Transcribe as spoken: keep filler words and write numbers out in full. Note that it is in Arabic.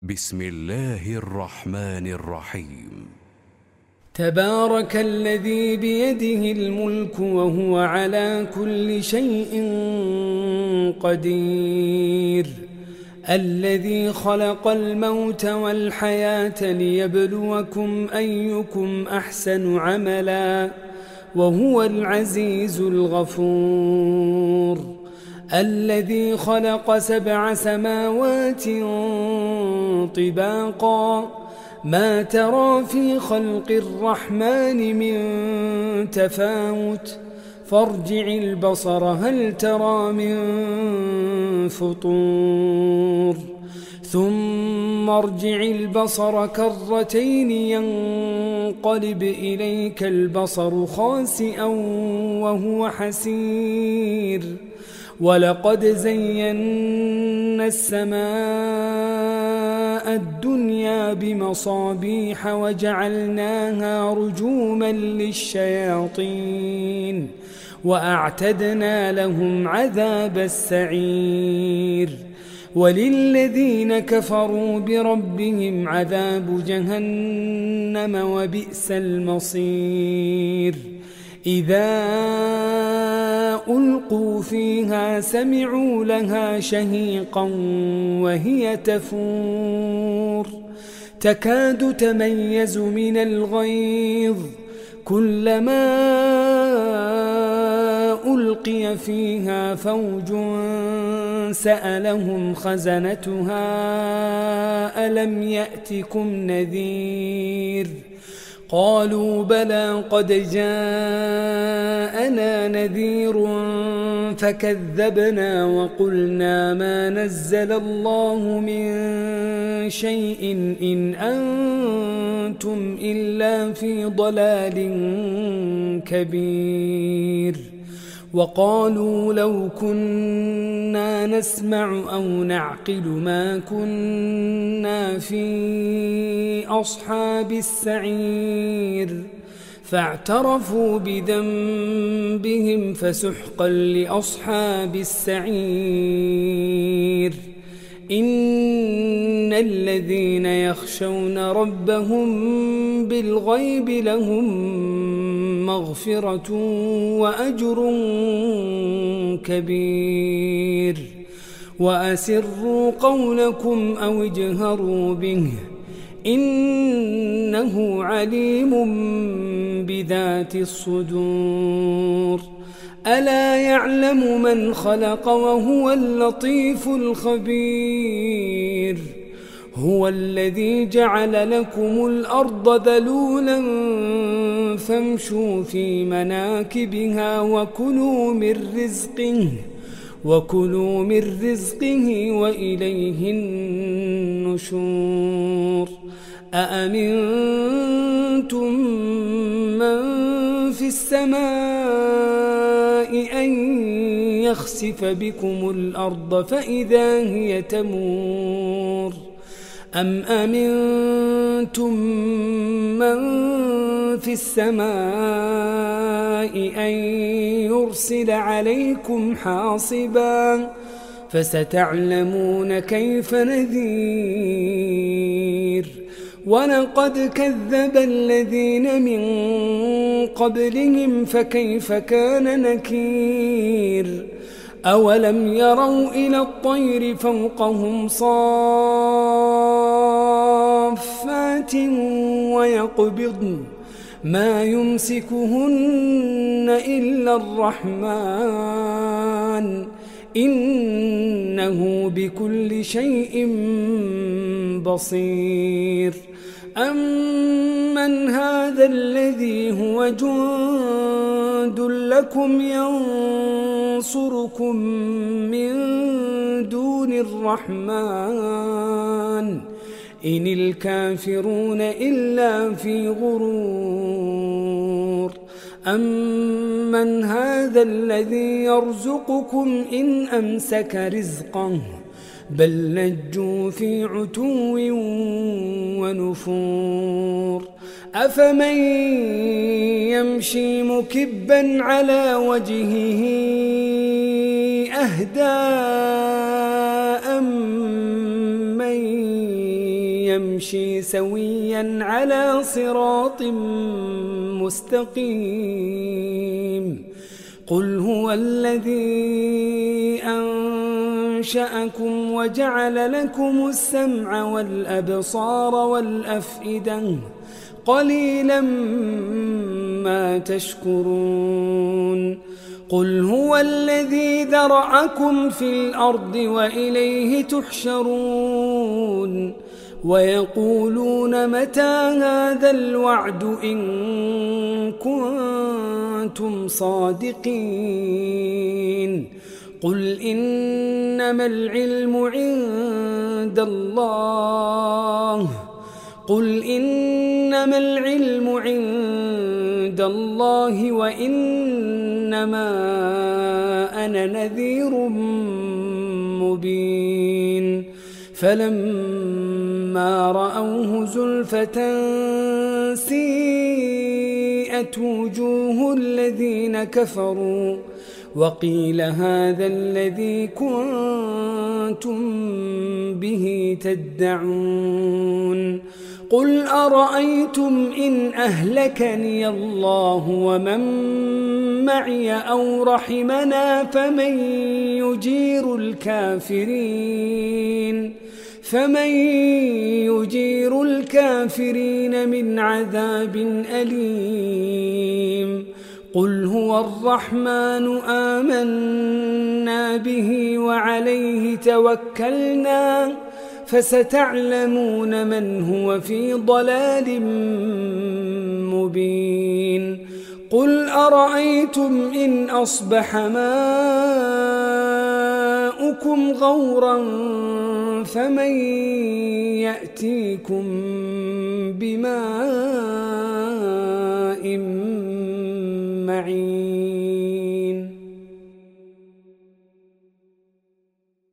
بسم الله الرحمن الرحيم. تبارك الذي بيده الملك وهو على كل شيء قدير، الذي خلق الموت والحياة ليبلوكم أيكم أحسن عملا وهو العزيز الغفور، الذي خلق سبع سماوات طباقا ما ترى في خلق الرحمن من تفاوت فارجع البصر هل ترى من فطور ثم ارجع البصر كرتين ينقلب إليك البصر خاسئا وهو حسير، ولقد زينا السماء الدنيا بمصابيح وجعلناها رجوما للشياطين وأعتدنا لهم عذاب السعير، وللذين كفروا بربهم عذاب جهنم وبئس المصير. إذا ألقوا فيها سمعوا لها شهيقا وهي تفور تكاد تميز من الغيظ، كلما ألقي فيها فوج سألهم خزنتها ألم يأتكم نذير، قالوا بلى قد جاءنا نذير فكذبنا وقلنا ما نزل الله من شيء إن أنتم إلا في ضلال كبير، وقالوا لو كنا نسمع أو نعقل ما كنا في أصحاب السعير، فاعترفوا بذنبهم فسحقا لأصحاب السعير. إن الذين يخشون ربهم بالغيب لهم مغفرة وأجر كبير، وأسروا قولكم أو اجهروا به إنه عليم بذات الصدور. ألا يعلم من خلق وهو اللطيف الخبير، هو الذي جعل لكم الأرض ذلولا فامشوا في مناكبها وكلوا من رزقه وكلوا من رزقه وإليه النشور. أأمنتم من في السماء أن يخسف بكم الأرض فإذا هي تمور، أم أمنتم من في السماء أن يرسل عليكم حاصبا فستعلمون كيف نذير. ولقد كذب الذين من قبلهم فكيف كان نكير. أولم يروا إلى الطير فوقهم صافات ويقبضن ما يمسكهن إلا الرحمن إنه بكل شيء بصير. أمن هذا الذي هو جند لكم ينصركم من دون الرحمن إن الكافرون إلا في غرور. أمن هذا الذي يرزقكم إن أمسك رزقه بل لجوا في عتو ونفور. أفمن يمشي مكبا على وجهه أهدى أمن يمشي سويا على صراط مستقيم قل هو الذي أنشأكم وجعل لكم السمع والأبصار والأفئدة قليلا ما تشكرون قل هو الذي ذرأكم في الأرض وإليه تحشرون ويقولون متى هذا الوعد إن كنتم صادقين قل إنما العلم عند الله قل إنما العلم عند الله وإنما أنا نذير مبين فلما رأوه زلفة سيئت وجوه الذين كفروا وقيل هذا الذي كنتم به تدعون قل أرأيتم إن أهلكني الله ومن معي أو رحمنا فمن يجير الكافرين فمن يجير الكافرين من عذاب أليم قل هو الرحمن آمنا به وعليه توكلنا فستعلمون من هو في ضلال مبين قل أرأيتم إن أصبح ماؤكم غورا فمن يأتيكم بماء معين